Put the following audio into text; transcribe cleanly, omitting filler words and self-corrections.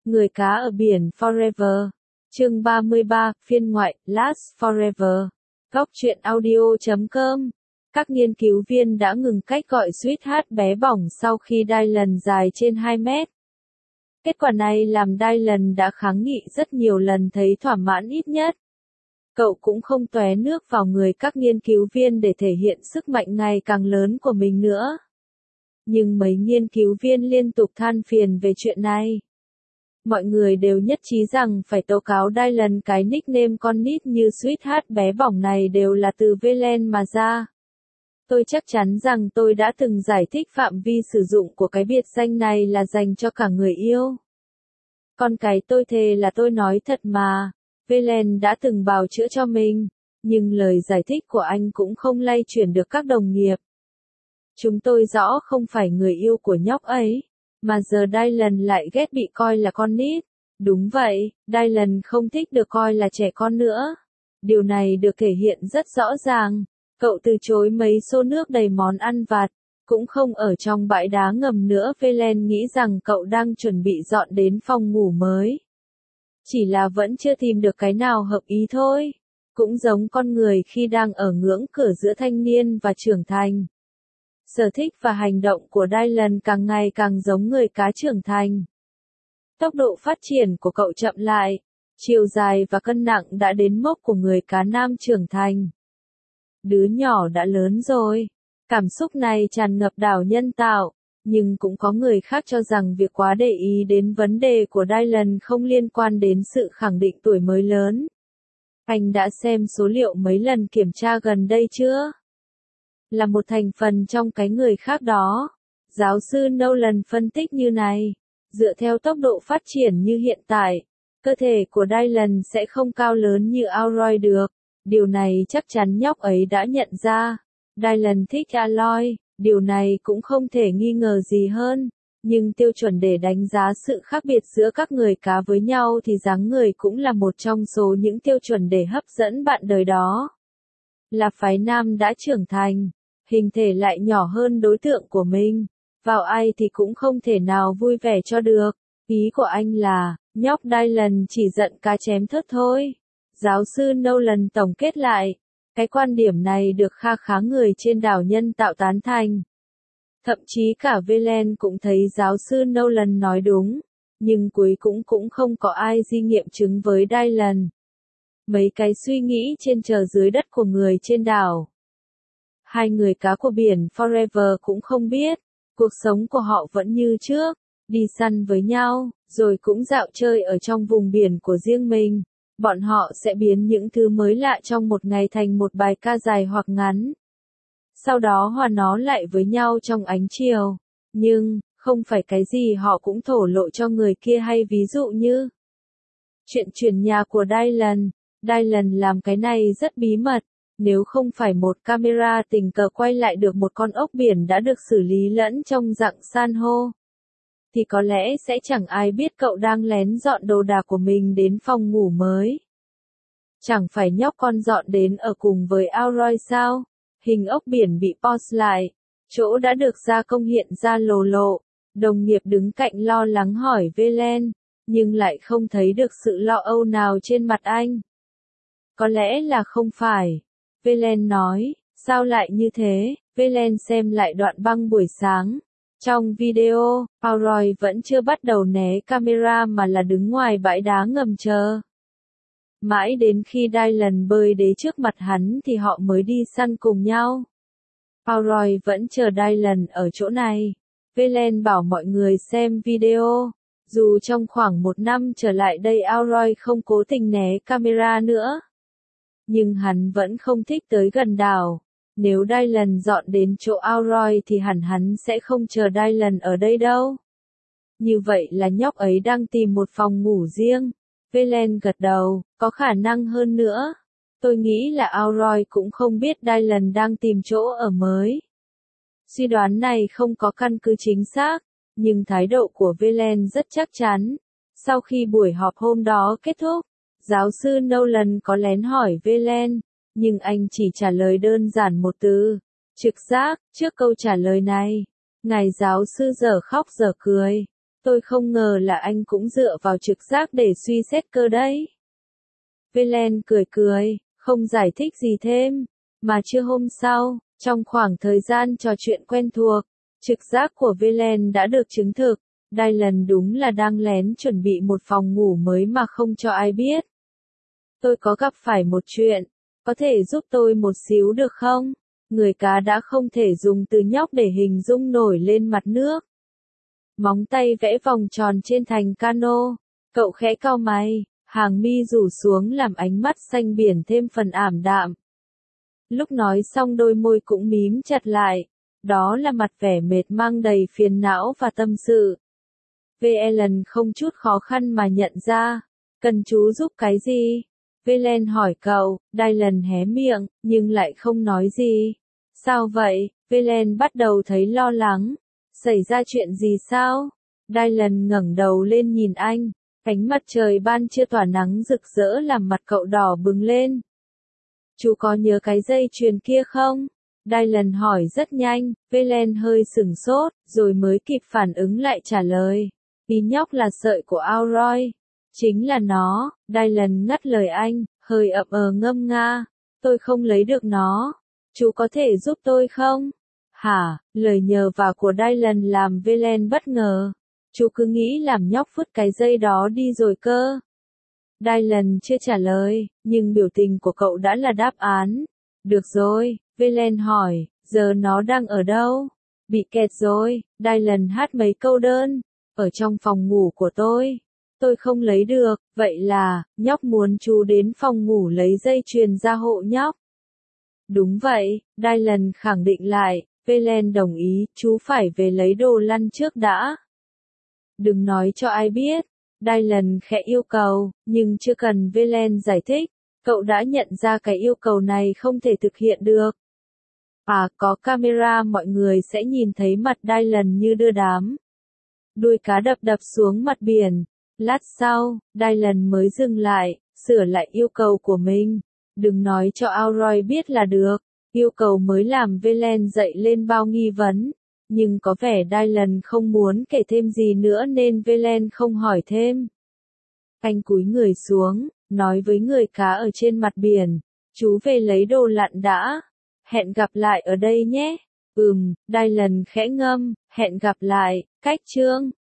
Người cá ở biển Forever. Chương 33, phiên ngoại, Last Forever. Góc truyện audio.com. Các nghiên cứu viên đã ngừng cách gọi Sweetheart bé bỏng sau khi Dylan dài trên 2 mét. Kết quả này làm Dylan đã kháng nghị rất nhiều lần thấy thỏa mãn ít nhất. Cậu cũng không tóe nước vào người các nghiên cứu viên để thể hiện sức mạnh ngày càng lớn của mình nữa. Nhưng mấy nghiên cứu viên liên tục than phiền về chuyện này. Mọi người đều nhất trí rằng phải tố cáo Dylan, cái nickname con nít như Sweetheart bé bỏng này đều là từ Velen mà ra. Tôi chắc chắn rằng tôi đã từng giải thích phạm vi sử dụng của cái biệt danh này là dành cho cả người yêu. Con cái tôi thề là tôi nói thật mà. Velen đã từng bào chữa cho mình, nhưng lời giải thích của anh cũng không lay chuyển được các đồng nghiệp. Chúng tôi rõ không phải người yêu của nhóc ấy, mà giờ Dylan lại ghét bị coi là con nít. Đúng vậy, Dylan không thích được coi là trẻ con nữa. Điều này được thể hiện rất rõ ràng. Cậu từ chối mấy xô nước đầy món ăn vặt, cũng không ở trong bãi đá ngầm nữa. Velen nghĩ rằng cậu đang chuẩn bị dọn đến phòng ngủ mới. Chỉ là vẫn chưa tìm được cái nào hợp ý thôi. Cũng giống con người khi đang ở ngưỡng cửa giữa thanh niên và trưởng thành. Sở thích và hành động của Dylan càng ngày càng giống người cá trưởng thành. Tốc độ phát triển của cậu chậm lại, chiều dài và cân nặng đã đến mốc của người cá nam trưởng thành. Đứa nhỏ đã lớn rồi. Cảm xúc này tràn ngập đảo nhân tạo, nhưng cũng có người khác cho rằng việc quá để ý đến vấn đề của Dylan không liên quan đến sự khẳng định tuổi mới lớn. Anh đã xem số liệu mấy lần kiểm tra gần đây chưa? Là một thành phần trong cái người khác đó. Giáo sư Nolan phân tích như này. Dựa theo tốc độ phát triển như hiện tại, cơ thể của Dylan sẽ không cao lớn như Aloy được. Điều này chắc chắn nhóc ấy đã nhận ra. Dylan thích Aloy, điều này cũng không thể nghi ngờ gì hơn. Nhưng tiêu chuẩn để đánh giá sự khác biệt giữa các người cá với nhau thì dáng người cũng là một trong số những tiêu chuẩn để hấp dẫn bạn đời đó. Là phái nam đã trưởng thành, hình thể lại nhỏ hơn đối tượng của mình, vào ai thì cũng không thể nào vui vẻ cho được. Ý của anh là, nhóc Dylan chỉ giận cá chém thớt thôi. Giáo sư Nolan tổng kết lại, cái quan điểm này được kha khá người trên đảo nhân tạo tán thành. Thậm chí cả Velen cũng thấy giáo sư Nolan nói đúng, nhưng cuối cũng không có ai di nghiệm chứng với Dylan. Mấy cái suy nghĩ trên trời dưới đất của người trên đảo. Hai người cá của biển Forever cũng không biết, cuộc sống của họ vẫn như trước, đi săn với nhau, rồi cũng dạo chơi ở trong vùng biển của riêng mình. Bọn họ sẽ biến những thứ mới lạ trong một ngày thành một bài ca dài hoặc ngắn. Sau đó hòa nó lại với nhau trong ánh chiều. Nhưng, không phải cái gì họ cũng thổ lộ cho người kia, hay ví dụ như chuyện chuyển nhà của Dylan. Dylan làm cái này rất bí mật. Nếu không phải một camera tình cờ quay lại được một con ốc biển đã được xử lý lẫn trong dạng san hô, thì có lẽ sẽ chẳng ai biết cậu đang lén dọn đồ đạc của mình đến phòng ngủ mới. Chẳng phải nhóc con dọn đến ở cùng với Aloy sao? Hình ốc biển bị pause lại, chỗ đã được gia công hiện ra lồ lộ. Đồng nghiệp đứng cạnh lo lắng hỏi Velen, nhưng lại không thấy được sự lo âu nào trên mặt anh. Có lẽ là không phải. Velen nói, sao lại như thế? Velen xem lại đoạn băng buổi sáng. Trong video, Aloy vẫn chưa bắt đầu né camera mà là đứng ngoài bãi đá ngầm chờ. Mãi đến khi Dylan bơi đến trước mặt hắn thì họ mới đi săn cùng nhau. Aloy vẫn chờ Dylan ở chỗ này. Velen bảo mọi người xem video. Dù trong khoảng 1 năm trở lại đây Aloy không cố tình né camera nữa, nhưng hắn vẫn không thích tới gần đảo. Nếu Dylan dọn đến chỗ Aloy thì hẳn hắn sẽ không chờ Dylan ở đây đâu. Như vậy là nhóc ấy đang tìm một phòng ngủ riêng. Velen gật đầu, có khả năng hơn nữa. Tôi nghĩ là Aloy cũng không biết Dylan đang tìm chỗ ở mới. Suy đoán này không có căn cứ chính xác, nhưng thái độ của Velen rất chắc chắn. Sau khi buổi họp hôm đó kết thúc, giáo sư Nolan có lén hỏi Velen, nhưng anh chỉ trả lời đơn giản một từ, trực giác. Trước câu trả lời này, ngài giáo sư dở khóc dở cười. Tôi không ngờ là anh cũng dựa vào trực giác để suy xét cơ đấy. Velen cười cười, không giải thích gì thêm. Mà trưa hôm sau, trong khoảng thời gian trò chuyện quen thuộc, trực giác của Velen đã được chứng thực. Dylan đúng là đang lén chuẩn bị một phòng ngủ mới mà không cho ai biết. Tôi có gặp phải một chuyện, có thể giúp tôi một xíu được không? Người cá đã không thể dùng từ nhóc để hình dung nổi lên mặt nước. Móng tay vẽ vòng tròn trên thành cano, cậu khẽ cau mày, hàng mi rủ xuống làm ánh mắt xanh biển thêm phần ảm đạm. Lúc nói xong đôi môi cũng mím chặt lại, đó là mặt vẻ mệt mang đầy phiền não và tâm sự. Velen không chút khó khăn mà nhận ra, cần chú giúp cái gì? Velen hỏi cậu, Dylan hé miệng, nhưng lại không nói gì. Sao vậy? Velen bắt đầu thấy lo lắng. Xảy ra chuyện gì sao? Dylan ngẩng đầu lên nhìn anh, ánh mặt trời ban trưa tỏa nắng rực rỡ làm mặt cậu đỏ bừng lên. Chú có nhớ cái dây chuyền kia không? Dylan hỏi rất nhanh, Velen hơi sửng sốt, rồi mới kịp phản ứng lại trả lời. Ý nhóc là sợi của Auroy. Chính là nó, Dylan ngắt lời anh, hơi ngâm nga. Tôi không lấy được nó. Chú có thể giúp tôi không? Hả? Lời nhờ vả của Dylan làm Velen bất ngờ. Chú cứ nghĩ làm nhóc vứt cái dây đó đi rồi cơ. Dylan chưa trả lời, nhưng biểu tình của cậu đã là đáp án. Được rồi, Velen hỏi, giờ nó đang ở đâu? Bị kẹt rồi, Dylan hát mấy câu đơn. Ở trong phòng ngủ của tôi. Tôi không lấy được, vậy là, nhóc muốn chú đến phòng ngủ lấy dây chuyền ra hộ nhóc. Đúng vậy, Dylan khẳng định lại, Velen đồng ý, chú phải về lấy đồ lăn trước đã. Đừng nói cho ai biết, Dylan khẽ yêu cầu, nhưng chưa cần Velen giải thích, cậu đã nhận ra cái yêu cầu này không thể thực hiện được. À, có camera mọi người sẽ nhìn thấy mặt Dylan như đưa đám. Đuôi cá đập đập xuống mặt biển. Lát sau, Dylan mới dừng lại, sửa lại yêu cầu của mình. Đừng nói cho Auroy biết là được. Yêu cầu mới làm Velen dậy lên bao nghi vấn. Nhưng có vẻ Dylan không muốn kể thêm gì nữa nên Velen không hỏi thêm. Anh cúi người xuống, nói với người cá ở trên mặt biển. Chú về lấy đồ lặn đã. Hẹn gặp lại ở đây nhé. Dylan khẽ ngâm, hẹn gặp lại, cách chương.